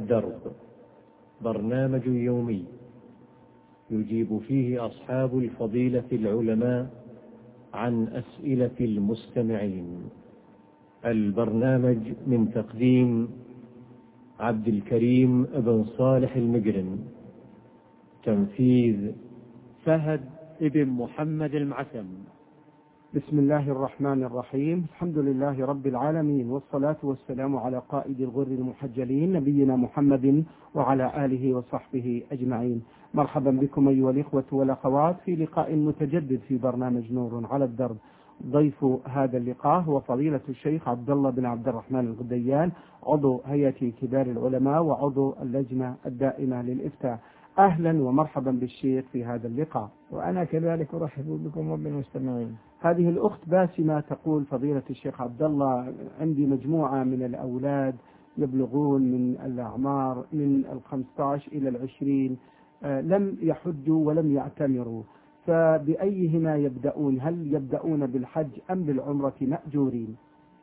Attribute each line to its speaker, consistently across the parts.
Speaker 1: الدرب، برنامج يومي يجيب فيه أصحاب الفضيلة العلماء عن أسئلة المستمعين. البرنامج من تقديم عبد الكريم بن صالح المجرم، تنفيذ فهد بن محمد المعسم.
Speaker 2: بسم الله الرحمن الرحيم. الحمد لله رب العالمين، والصلاة والسلام على قائد الغر المحجلين نبينا محمد وعلى آله وصحبه أجمعين. مرحبا بكم أيها الإخوة والأخوات في لقاء متجدد في برنامج نور على الدرب. ضيف هذا اللقاء هو فضيلة الشيخ عبد الله بن عبد الرحمن الغديان، عضو هيئة كبار العلماء وعضو اللجنة الدائمة للإفتاء. أهلا ومرحبا بالشيخ في هذا اللقاء.
Speaker 3: وأنا كذلك أرحب بكم وبالمستمعين.
Speaker 2: هذه الأخت باسمة تقول: فضيلة الشيخ عبد الله، عندي مجموعة من الأولاد يبلغون من الأعمار من 15 إلى 20، لم يحجوا ولم يعتمروا، فبأيهما يبدأون؟ هل يبدأون بالحج أم بالعمرة مأجورين؟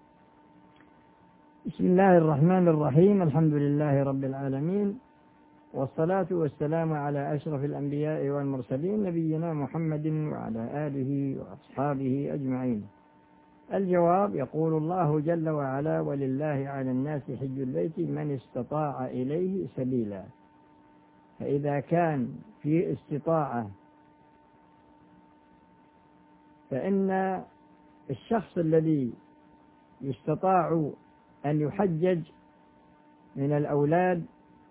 Speaker 3: بسم الله الرحمن الرحيم. الحمد لله رب العالمين، والصلاة والسلام على أشرف الأنبياء والمرسلين نبينا محمد وعلى آله وأصحابه أجمعين. الجواب: يقول الله جل وعلا: ولله على الناس حج البيت من استطاع إليه سبيلا. فإذا كان في استطاعة، فإن الشخص الذي يستطاع أن يحجج من الأولاد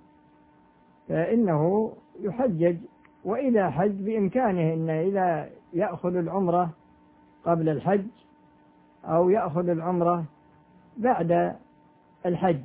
Speaker 3: فإنه يحجج، وإذا حج بإمكانه إن إذا يأخذ العمرة قبل الحج أو يأخذ العمرة بعد الحج.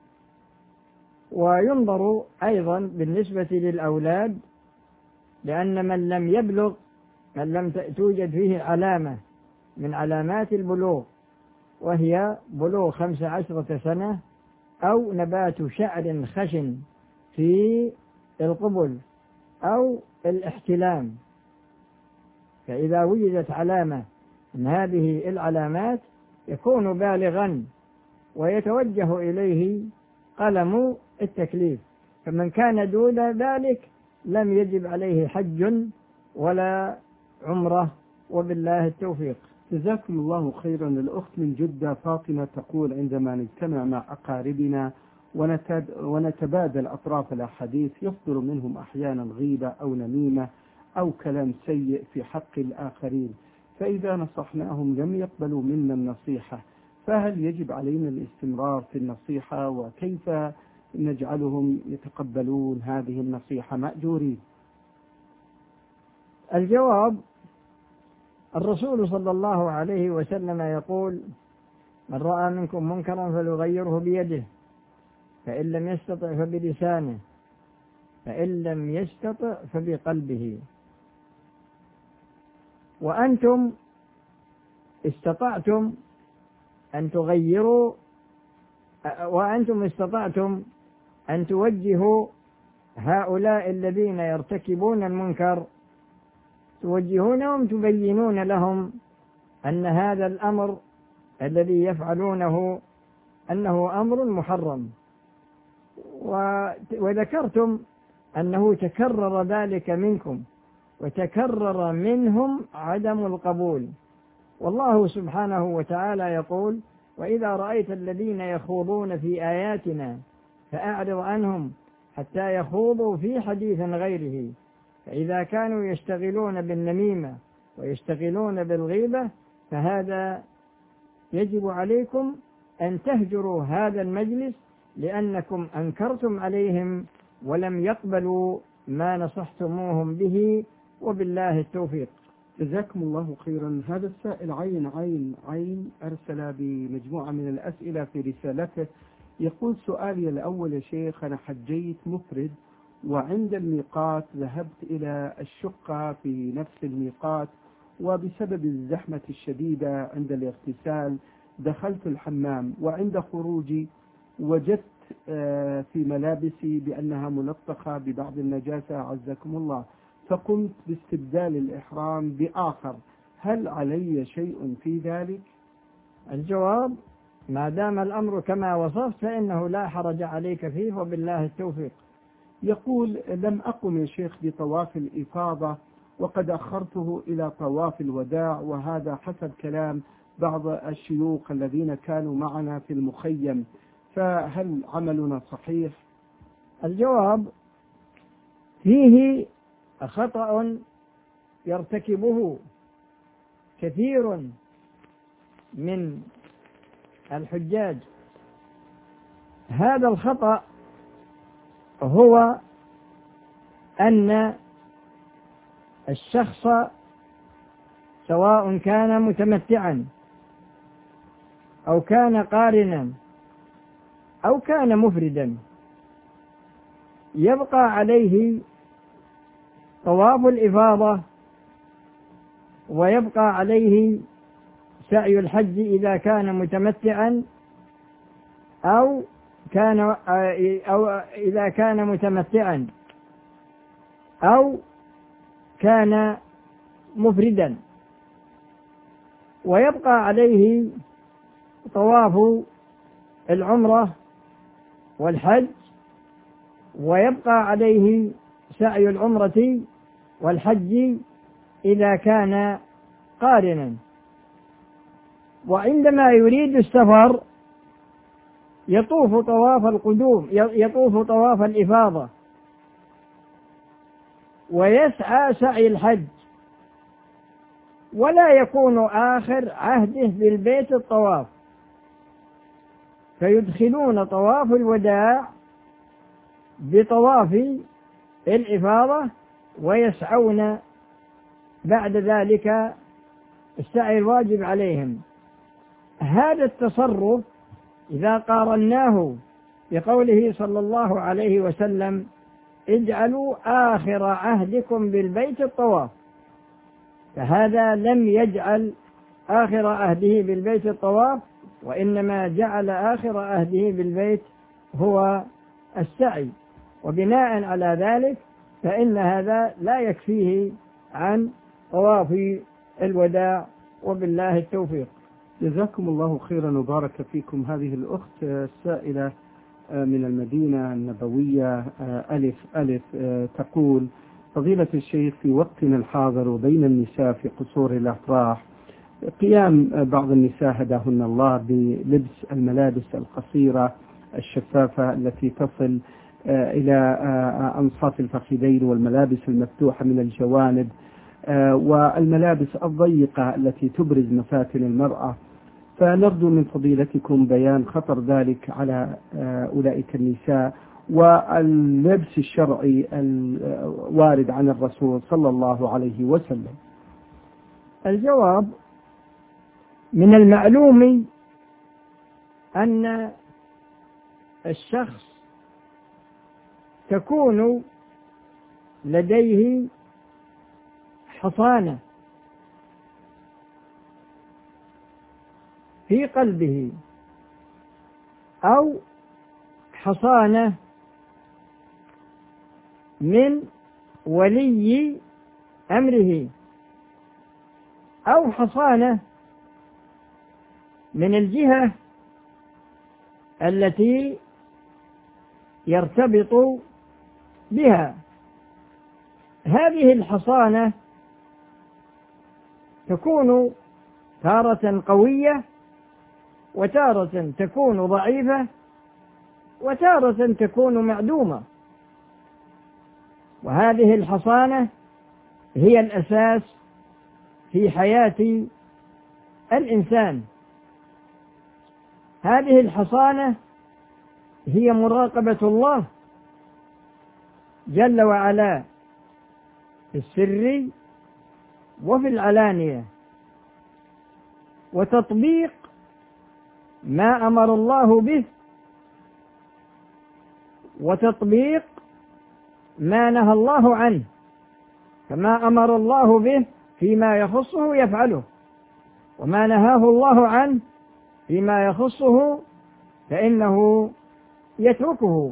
Speaker 3: وينظر أيضا بالنسبة للأولاد، لأن من لم يبلغ، من لم توجد فيه علامة من علامات البلوغ، وهي بلوغ 15 سنة أو نبات شعر خشن في القبل أو الاحتلام، فإذا وجدت علامة من هذه العلامات يكون بالغا ويتوجه إليه قلم التكليف. فمن كان دون ذلك لم يجب عليه حج ولا عمرة، وبالله التوفيق.
Speaker 2: جزاكم الله خيرا. الأخت من جدة فاطمة تقول: عندما نجتمع مع أقاربنا ونتبادل أطراف الأحاديث يصدر منهم أحيانا غيبة أو نميمة أو كلام سيء في حق الآخرين، فإذا نصحناهم لم يقبلوا منا النصيحة، فهل يجب علينا الاستمرار في النصيحة؟ وكيف نجعلهم يتقبلون هذه النصيحة مأجورين؟
Speaker 3: الجواب: الرسول صلى الله عليه وسلم يقول: من رأى منكم منكرا فليغيره بيده، فإن لم يستطع فبلسانه، فإن لم يستطع فبقلبه. وأنتم استطعتم أن تغيروا، وأنتم استطعتم أن توجهوا هؤلاء الذين يرتكبون المنكر، توجهونهم، تبينون لهم أن هذا الأمر الذي يفعلونه أنه أمر محرم، وذكرتم أنه تكرر ذلك منكم وتكرر منهم عدم القبول. والله سبحانه وتعالى يقول: وإذا رأيت الذين يخوضون في آياتنا فأعرض عنهم حتى يخوضوا في حديث غيره. فإذا كانوا يشتغلون بالنميمة ويشتغلون بالغيبة فهذا يجب عليكم أن تهجروا هذا المجلس، لأنكم أنكرتم عليهم ولم يقبلوا ما نصحتموهم به، وبالله التوفيق.
Speaker 2: جزاكم الله خيرا. هذا السائل عين أرسل بمجموعة من الأسئلة في رسالته، يقول: سؤالي الأول يا شيخ، أنا حجيت مفرد، وعند الميقات ذهبت إلى الشقة في نفس الميقات، وبسبب الزحمة الشديدة عند الاغتسال دخلت الحمام، وعند خروجي وجدت في ملابسي بأنها ملطخة ببعض النجاسة عزكم الله، فقمت باستبدال الإحرام بآخر، هل علي شيء في ذلك؟
Speaker 3: الجواب: ما دام الأمر كما وصفت فإنه لا حرج عليك فيه، وبالله التوفيق.
Speaker 2: يقول: لم أقم يا شيخ بطواف الإفاضة وقد أخرته إلى طواف الوداع، وهذا حسب كلام بعض الشيوخ الذين كانوا معنا في المخيم، فهل عملنا صحيح؟
Speaker 3: الجواب: فيه خطأ يرتكبه كثير من الحجاج. هذا الخطأ هو أن الشخص سواء كان متمتعا أو كان قارنا أو كان مفردا يبقى عليه طواف الإفاضة ويبقى عليه سعي الحج إذا كان متمتعا أو إذا كان متمتعا أو كان مفردا، ويبقى عليه طواف العمرة والحج، ويبقى عليه سعي العمرة والحج إذا كان قارنا. وعندما يريد السفر يطوف طواف القدوم، يطوف طواف الإفاضة ويسعى سعي الحج، ولا يكون آخر عهده بالبيت الطواف، فيدخلون طواف الوداع بطواف الإفاضة ويسعون بعد ذلك السعي الواجب عليهم. هذا التصرف إذا قارناه بقوله صلى الله عليه وسلم: اجعلوا آخر عهدكم بالبيت الطواف، فهذا لم يجعل آخر عهده بالبيت الطواف، وإنما جعل آخر عهده بالبيت هو السعي، وبناء على ذلك فإن هذا لا يكفيه عن طواف الوداع، وبالله التوفيق.
Speaker 2: جزاكم الله خيرا وبارك فيكم. هذه الأخت السائلة من المدينة النبوية ألف تقول: فضيلة الشيخ، في وقتنا الحاضر وبين النساء في قصور الأفراح قيام بعض النساء هداهن الله بلبس الملابس القصيرة الشفافة التي تصل إلى أنصاف الفخذين، والملابس المفتوحة من الجوانب، والملابس الضيقة التي تبرز مفاتن المرأة، فنرجو من فضيلتكم بيان خطر ذلك على أولئك النساء واللبس الشرعي الوارد عن الرسول صلى الله عليه وسلم.
Speaker 3: الجواب: من المعلوم أن الشخص تكون لديه حصانة في قلبه أو حصانة من ولي أمره أو حصانة من الجهة التي يرتبط بها. هذه الحصانة تكون تارة قوية، وتارة تكون ضعيفة، وتارة تكون معدومة، وهذه الحصانة هي الأساس في حياة الإنسان. هذه الحصانة هي مراقبة الله جل وعلا في السر وفي العلانية، وتطبيق ما أمر الله به، وتطبيق ما نهى الله عنه، فما أمر الله به فيما يخصه يفعله، وما نهاه الله عنه فيما يخصه فإنه يتركه.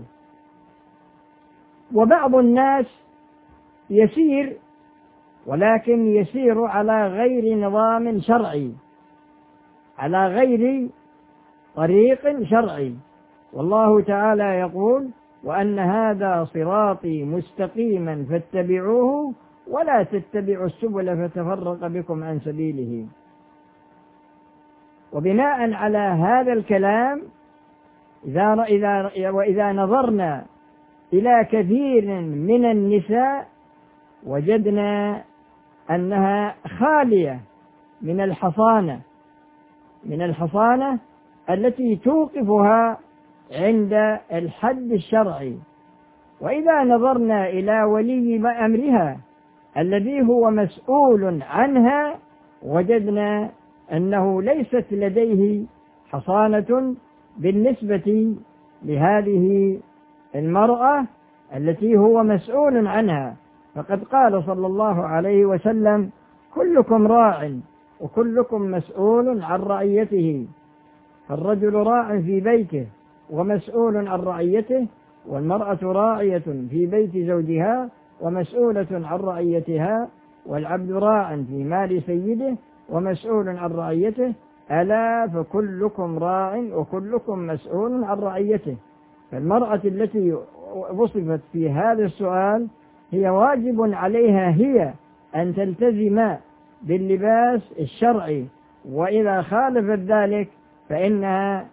Speaker 3: وبعض الناس يسير، ولكن يسير على غير نظام شرعي، على غير طريق شرعي. والله تعالى يقول: وأن هذا صراطي مستقيما فاتبعوه ولا تتبعوا السبل فتفرق بكم عن سبيله. وبناء على هذا الكلام وإذا نظرنا إلى كثير من النساء وجدنا أنها خالية من الحصانة التي توقفها عند الحد الشرعي. وإذا نظرنا إلى ولي أمرها الذي هو مسؤول عنها وجدنا أنه ليست لديه حصانة بالنسبة لهذه المرأة التي هو مسؤول عنها. فقد قال صلى الله عليه وسلم: كلكم راع وكلكم مسؤول عن رعيته. الرجل راع في بيته ومسؤول عن رعيته، والمرأة راعية في بيت زوجها ومسؤولة عن رعيتها، والعبد راع في مال سيده ومسؤول عن رعيته. ألا فكلكم راع وكلكم مسؤول عن رعيته. فالمرأة التي وصفت في هذا السؤال هي واجب عليها هي أن تلتزم باللباس الشرعي، وإذا خالفت ذلك فإنها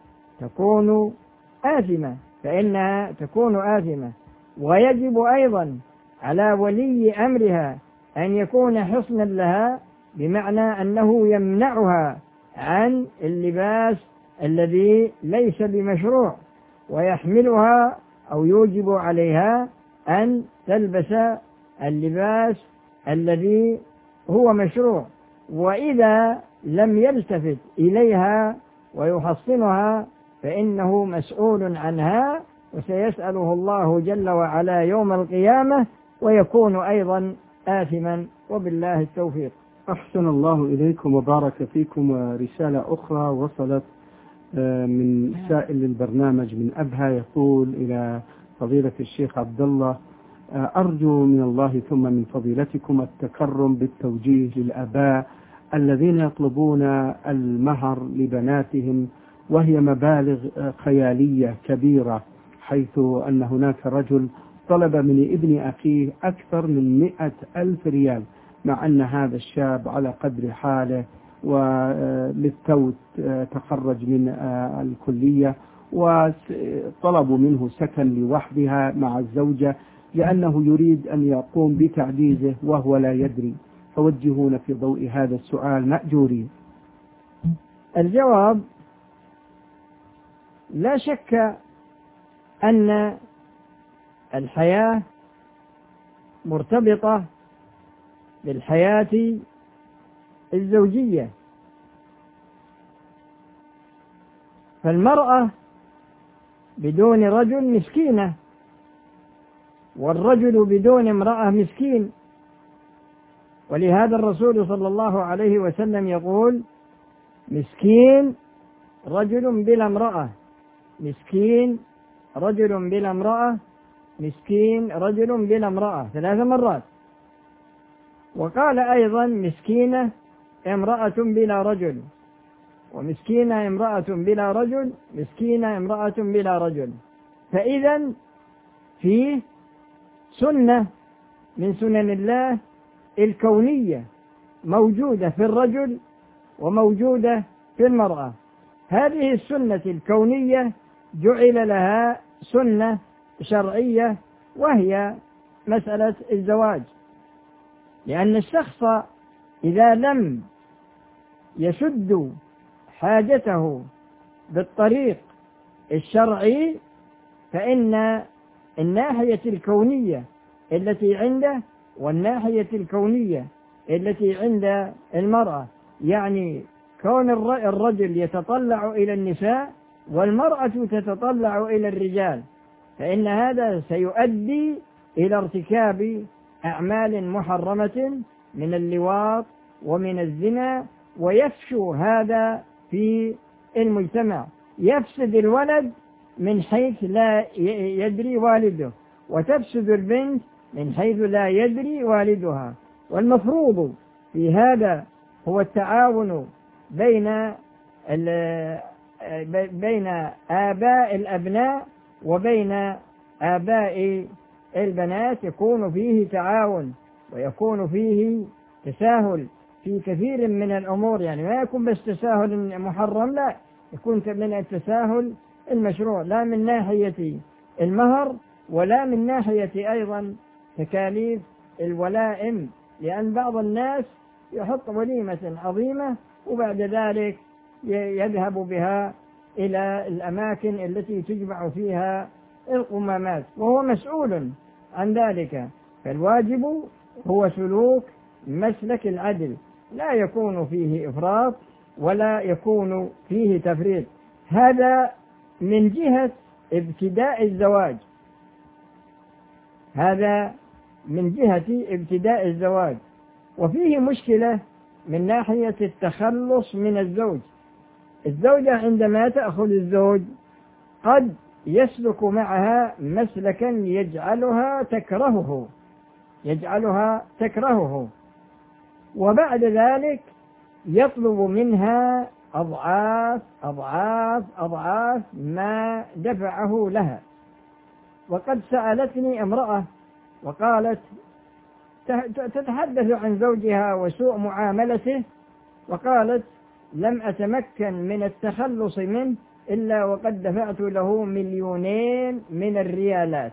Speaker 3: تكون آثمة. ويجب أيضا على ولي أمرها أن يكون حصنا لها، بمعنى أنه يمنعها عن اللباس الذي ليس بمشروع، ويحملها أو يوجب عليها أن تلبس اللباس الذي هو مشروع. وإذا لم يلتفت إليها ويحصنها فإنه مسؤول عنها، وسيسأله الله جل وعلا يوم القيامة، ويكون أيضا آثما. وبالله التوفيق.
Speaker 2: أحسن الله إليكم وبارك فيكم. ورسالة أخرى وصلت من سائل للبرنامج من أبها، يقول: إلى فضيلة الشيخ عبد الله، أرجو من الله ثم من فضيلتكم التكرم بالتوجيه للآباء الذين يطلبون المهر لبناتهم وهي مبالغ خيالية كبيرة، حيث أن هناك رجل طلب من ابن أخيه أكثر من 100,000 ريال، مع أن هذا الشاب على قدر حاله وللتو تخرج من الكلية، وطلبوا منه سكن لوحدها مع الزوجة لأنه يريد أن يقوم بتعديده وهو لا يدري. فوجهونا في ضوء هذا السؤال مأجورين.
Speaker 3: الجواب: لا شك أن الحياة مرتبطة بالحياة الزوجية، فالمرأة بدون رجل مسكينة، والرجل بدون امرأة مسكين. ولهذا الرسول صلى الله عليه وسلم يقول: مسكين رجل بلا امرأة، مسكين رجل بلا امرأة، مسكين رجل بلا امرأة 3 مرات. وقال أيضا: مسكينة امرأة بلا رجل، ومسكينة امرأة بلا رجل، مسكينة امرأة بلا رجل. فإذا فيه سنة من سنن الله الكونية موجودة في الرجل وموجودة في المرأة. هذه السنة الكونية جعل لها سنة شرعية، وهي مسألة الزواج، لأن الشخص إذا لم يسد حاجته بالطريق الشرعي فإن الناحية الكونية التي عنده والناحية الكونية التي عند المرأة، يعني كون الرجل يتطلع إلى النساء والمرأة تتطلع إلى الرجال، فإن هذا سيؤدي إلى ارتكاب أعمال محرمة من اللواط ومن الزنا، ويفشو هذا في المجتمع. يفسد الولد من حيث لا يدري والده، وتفسد البنت من حيث لا يدري والدها. والمفروض في هذا هو التعاون بين بين آباء الأبناء وبين آباء البنات يكون فيه تعاون ويكون فيه تساهل في كثير من الأمور، يعني ما يكون بس تساهل محرم، لا، يكون من التساهل المشروع، لا من ناحية المهر ولا من ناحية أيضا تكاليف الولائم، لأن بعض الناس يحط وليمة عظيمة وبعد ذلك يذهب بها إلى الأماكن التي تجمع فيها القمامات وهو مسؤول عن ذلك. فالواجب هو سلوك مسلك العدل، لا يكون فيه إفراط ولا يكون فيه تفريط. هذا من جهة ابتداء الزواج، هذا من جهة ابتداء الزواج. وفيه مشكلة من ناحية التخلص من الزوج. الزوجة عندما تأخذ الزوج قد يسلك معها مسلكا يجعلها تكرهه، وبعد ذلك يطلب منها أضعاف ما دفعه لها. وقد سألتني امرأة وقالت تتحدث عن زوجها وسوء معاملته، وقالت لم أتمكن من التخلص منه إلا وقد دفعت له 2,000,000 من الريالات.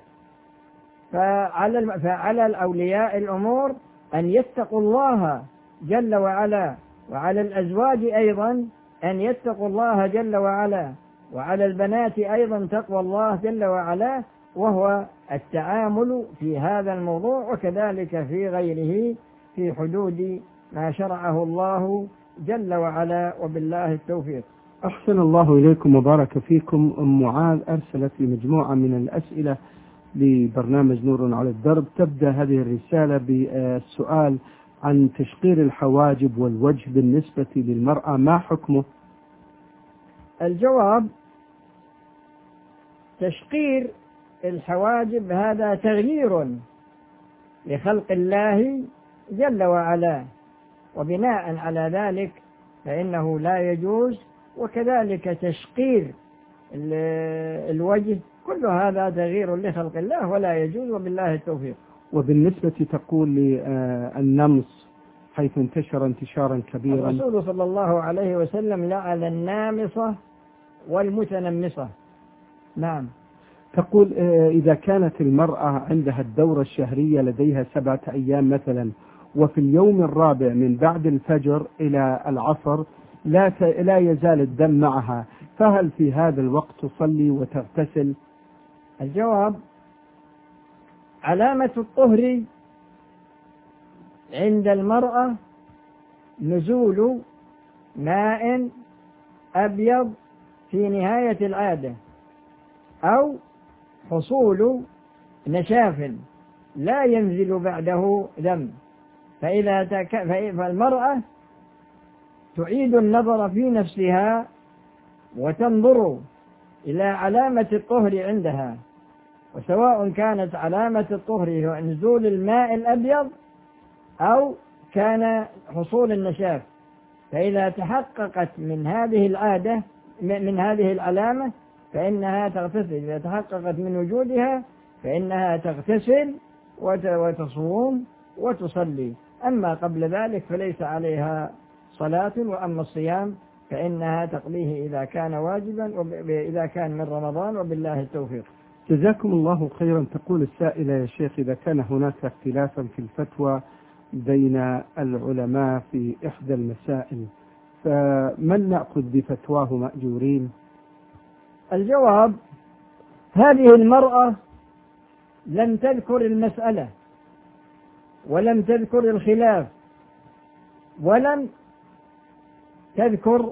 Speaker 3: فعلى الأولياء الأمور أن يتقوا الله جل وعلا، وعلى الأزواج أيضا أن يتقوا الله جل وعلا، وعلى البنات أيضا تقوى الله جل وعلا، وهو التعامل في هذا الموضوع وكذلك في غيره في حدود ما شرعه الله جل وعلا، وبالله التوفيق.
Speaker 2: أحسن الله إليكم وبارك فيكم. أم معاذ أرسلت لي مجموعة من الأسئلة لبرنامج نور على الدرب. تبدأ هذه الرسالة بالسؤال عن تشقير الحواجب والوجه بالنسبة للمرأة، ما حكمه؟
Speaker 3: الجواب: تشقير الحواجب هذا تغيير لخلق الله جل وعلا، وبناء على ذلك فإنه لا يجوز. وكذلك تشقير الوجه كل هذا تغيير لخلق الله ولا يجوز، وبالله التوفيق.
Speaker 2: وبالنسبة تقول للنمص حيث انتشر انتشارا كبيرا،
Speaker 3: الرسول صلى الله عليه وسلم لعن النامصة والمتنمصة. نعم.
Speaker 2: تقول إذا كانت المرأة عندها الدورة الشهرية لديها 7 أيام مثلا، وفي اليوم الرابع من بعد الفجر إلى العصر لا يزال الدم معها، فهل في هذا الوقت تصلي وتغتسل؟
Speaker 3: الجواب: علامة الطهر عند المرأة نزول ماء أبيض في نهاية العادة، أو حصول نشاف لا ينزل بعده دم. فالمرأة تعيد النظر في نفسها وتنظر إلى علامة الطهر عندها، وسواء كانت علامة الطهر هو نزول الماء الأبيض أو كان حصول النشاف، فإذا تحققت من هذه العادة من هذه العلامة فإنها تغتسل. إذا تحققت من وجودها فإنها تغتسل وتصوم وتصلي. أما قبل ذلك فليس عليها صلاة، وأما الصيام فإنها تقضيه إذا كان واجبا وإذا كان من رمضان، وبالله التوفيق.
Speaker 2: جزاكم الله خيرا. تقول السائلة: يا شيخ، إذا كان هناك اختلافا في الفتوى بين العلماء في إحدى المسائل فمن نأخذ بفتواه مأجورين؟
Speaker 3: الجواب: هذه المرأة لم تذكر المسألة ولم تذكر الخلاف ولم تذكر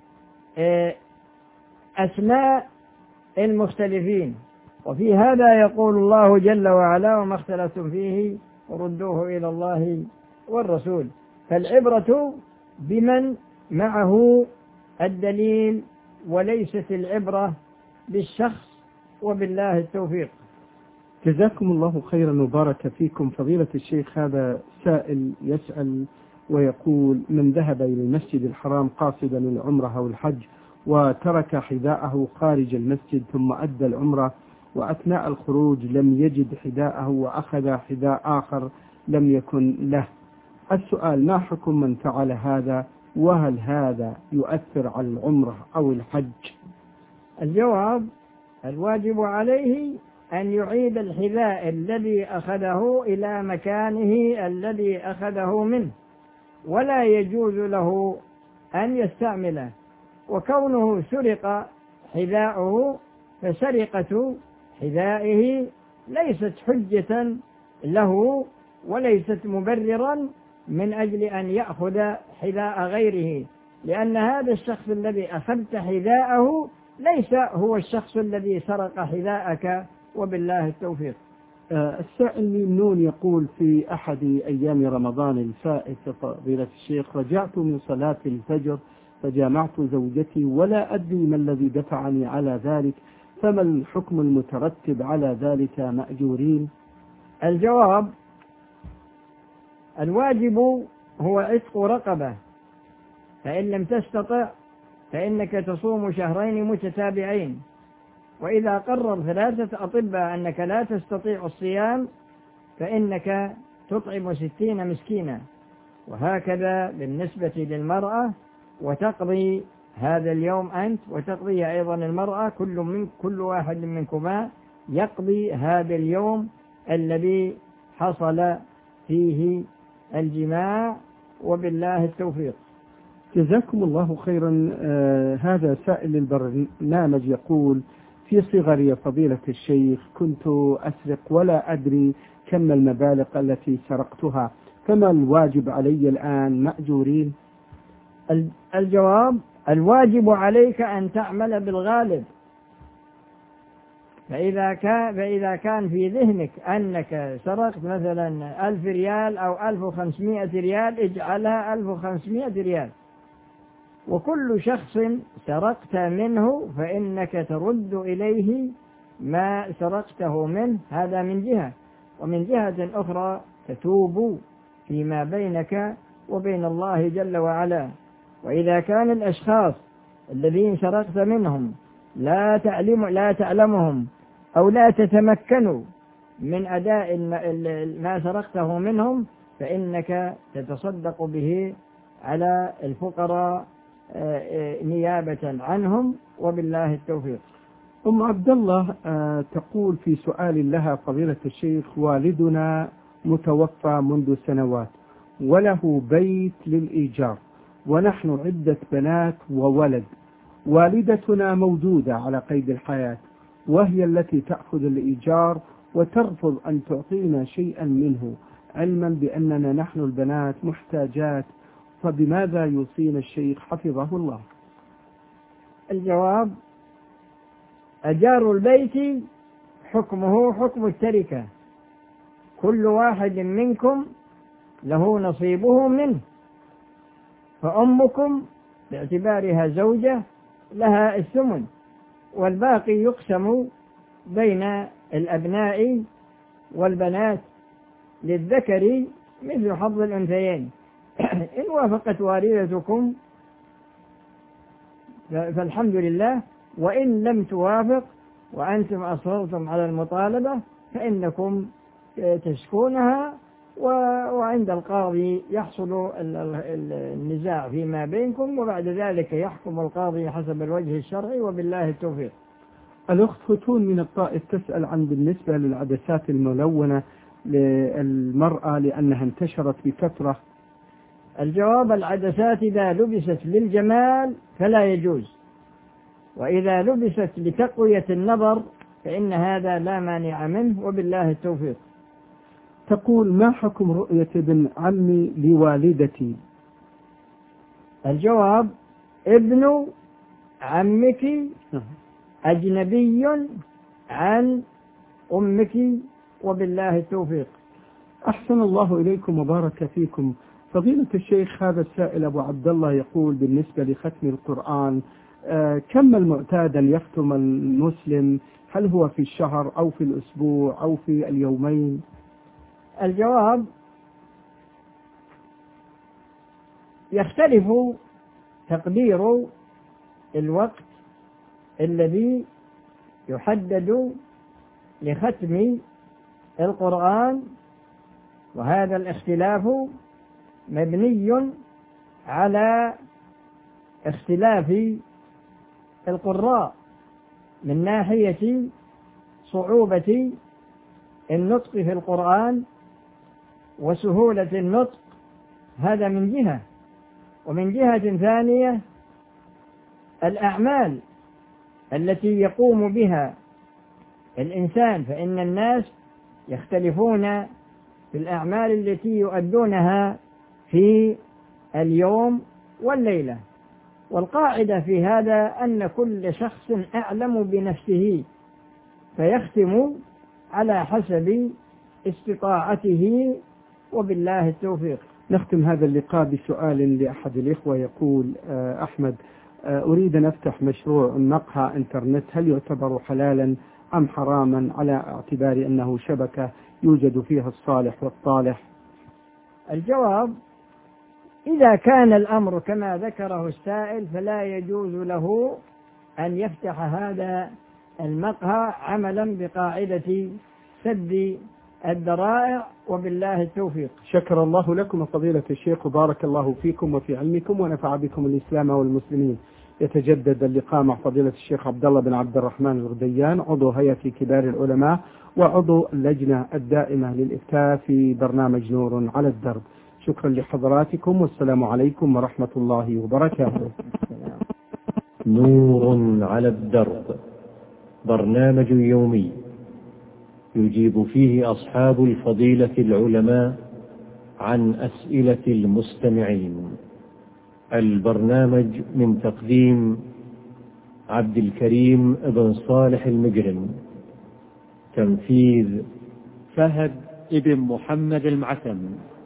Speaker 3: أسماء المختلفين، وفي هذا يقول الله جل وعلا: وما اختلفتم فيه وردوه إلى الله والرسول. فالعبرة بمن معه الدليل وليست العبرة بالشخص، وبالله التوفيق.
Speaker 2: جزاكم الله خيرا وبارك فيكم. فضيلة الشيخ، هذا سائل يسأل ويقول: من ذهب إلى المسجد الحرام قاصدا العمرة أو الحج وترك حذاءه خارج المسجد ثم أدى العمرة، وأثناء الخروج لم يجد حذاءه وأخذ حذاء آخر لم يكن له. السؤال: ما حكم من فعل هذا؟ وهل هذا يؤثر على العمرة أو الحج؟
Speaker 3: الجواب: الواجب عليه أن يعيد الحذاء الذي أخذه إلى مكانه الذي أخذه منه، ولا يجوز له أن يستعمله. وكونه سرق حذاؤه فسرقة حذائه ليست حجة له وليست مبررا من أجل أن يأخذ حذاء غيره، لأن هذا الشخص الذي أخذت حذاءه ليس هو الشخص الذي سرق حذاءك، وبالله التوفيق.
Speaker 2: السائل ميمنون يقول: في أحد أيام رمضان الفائت فضيلة الشيخ رجعت من صلاة الفجر فجامعت زوجتي ولا أدري ما الذي دفعني على ذلك، فما الحكم المترتب على ذلك؟ مأجورين؟
Speaker 3: الجواب: الواجب هو عتق رقبة، فإن لم تستطع فإنك تصوم شهرين متتابعين، وإذا قرر 3 أطباء أنك لا تستطيع الصيام فإنك تطعم 60 مسكينا، وهكذا بالنسبة للمرأة، وتقضي هذا اليوم أنت وتقضي أيضا المرأة، كل واحد منكما يقضي هذا اليوم الذي حصل فيه الجماع، وبالله التوفيق.
Speaker 2: جزاكم الله خيرا. هذا سائل البرنامج يقول: في صغري فضيلة الشيخ كنت أسرق ولا أدري كم المبالغ التي سرقتها، فما الواجب علي الآن؟ مأجورين؟
Speaker 3: الجواب: الواجب عليك أن تعمل بالغالب، فإذا كان في ذهنك أنك سرقت مثلا 1000 ريال أو 1500 ريال اجعلها 1500 ريال، وكل شخص سرقت منه فإنك ترد إليه ما سرقته منه، هذا من جهة، ومن جهة أخرى تتوب فيما بينك وبين الله جل وعلا. وإذا كان الأشخاص الذين سرقت منهم لا تعلمهم أو لا تتمكنوا من أداء ما سرقته منهم فإنك تتصدق به على الفقراء نيابة عنهم، وبالله التوفيق.
Speaker 2: أم عبد الله تقول في سؤال لها: فضيلة الشيخ، والدنا متوفى منذ سنوات وله بيت للإيجار، ونحن عدة بنات وولد، والدتنا موجودة على قيد الحياة وهي التي تأخذ الإيجار وترفض أن تعطينا شيئا منه، علما بأننا نحن البنات محتاجات، فبماذا يوصينا الشيخ حفظه الله؟
Speaker 3: الجواب: أجار البيت حكمه حكم التركة، كل واحد منكم له نصيبه منه، فأمكم باعتبارها زوجة لها الثمن، والباقي يقسم بين الأبناء والبنات، للذكر مثل حظ الأنثيين. إن وافقت والدتكم فالحمد لله، وإن لم توافق وأنتم أصررتم على المطالبة فإنكم تشكونها، وعند القاضي يحصل النزاع فيما بينكم، وبعد ذلك يحكم القاضي حسب الوجه الشرعي، وبالله التوفيق.
Speaker 2: الأخت فتون من الطائف تسأل عن بالنسبة للعدسات الملونة للمرأة لأنها انتشرت بكثرة.
Speaker 3: الجواب: العدسات إذا لبست للجمال فلا يجوز، وإذا لبست لتقوية النظر فإن هذا لا مانع منه، وبالله التوفيق.
Speaker 2: تقول: ما حكم رؤية ابن عمي لوالدتي؟
Speaker 3: الجواب: ابن عمك أجنبي عن أمك، وبالله التوفيق.
Speaker 2: أحسن الله إليكم وبارك فيكم. فضيلة الشيخ، هذا السائل أبو عبد الله يقول: بالنسبة لختم القرآن كم المعتاد أن يختم المسلم؟ هل هو في الشهر أو في الأسبوع أو في اليومين؟
Speaker 3: الجواب: يختلف تقدير الوقت الذي يحدد لختم القرآن، وهذا الاختلاف مبني على اختلاف القراء من ناحية صعوبة النطق في القرآن وسهولة النطق، هذا من جهة. ومن جهة ثانية الأعمال التي يقوم بها الإنسان، فإن الناس يختلفون في الأعمال التي يؤدونها في اليوم والليلة. والقاعدة في هذا أن كل شخص أعلم بنفسه فيختم على حسب استطاعته، وبالله التوفيق.
Speaker 2: نختم هذا اللقاء بسؤال لأحد الإخوة يقول: أحمد، أريد أن أفتح مشروع مقهى إنترنت، هل يعتبر حلالا أم حراما على اعتبار أنه شبكة يوجد فيها الصالح والطالح؟
Speaker 3: الجواب: إذا كان الأمر كما ذكره السائل فلا يجوز له أن يفتح هذا المقهى عملا بقاعدة سد الذرائع، وبالله التوفيق.
Speaker 2: شكر الله لكم فضيلة الشيخ، وبارك الله فيكم وفي علمكم ونفع بكم الإسلام والمسلمين. يتجدد اللقاء مع فضيلة الشيخ عبد الله بن عبد الرحمن الغديان، عضو هيئة كبار العلماء وعضو اللجنة الدائمة للإفتاء في برنامج نور على الدرب. شكرا لحضراتكم، والسلام عليكم ورحمة الله وبركاته.
Speaker 4: نور على الدرب، برنامج يومي يجيب فيه أصحاب الفضيلة العلماء عن أسئلة المستمعين. البرنامج من تقديم عبد الكريم بن صالح المجرم، تنفيذ
Speaker 1: فهد بن محمد المعسم.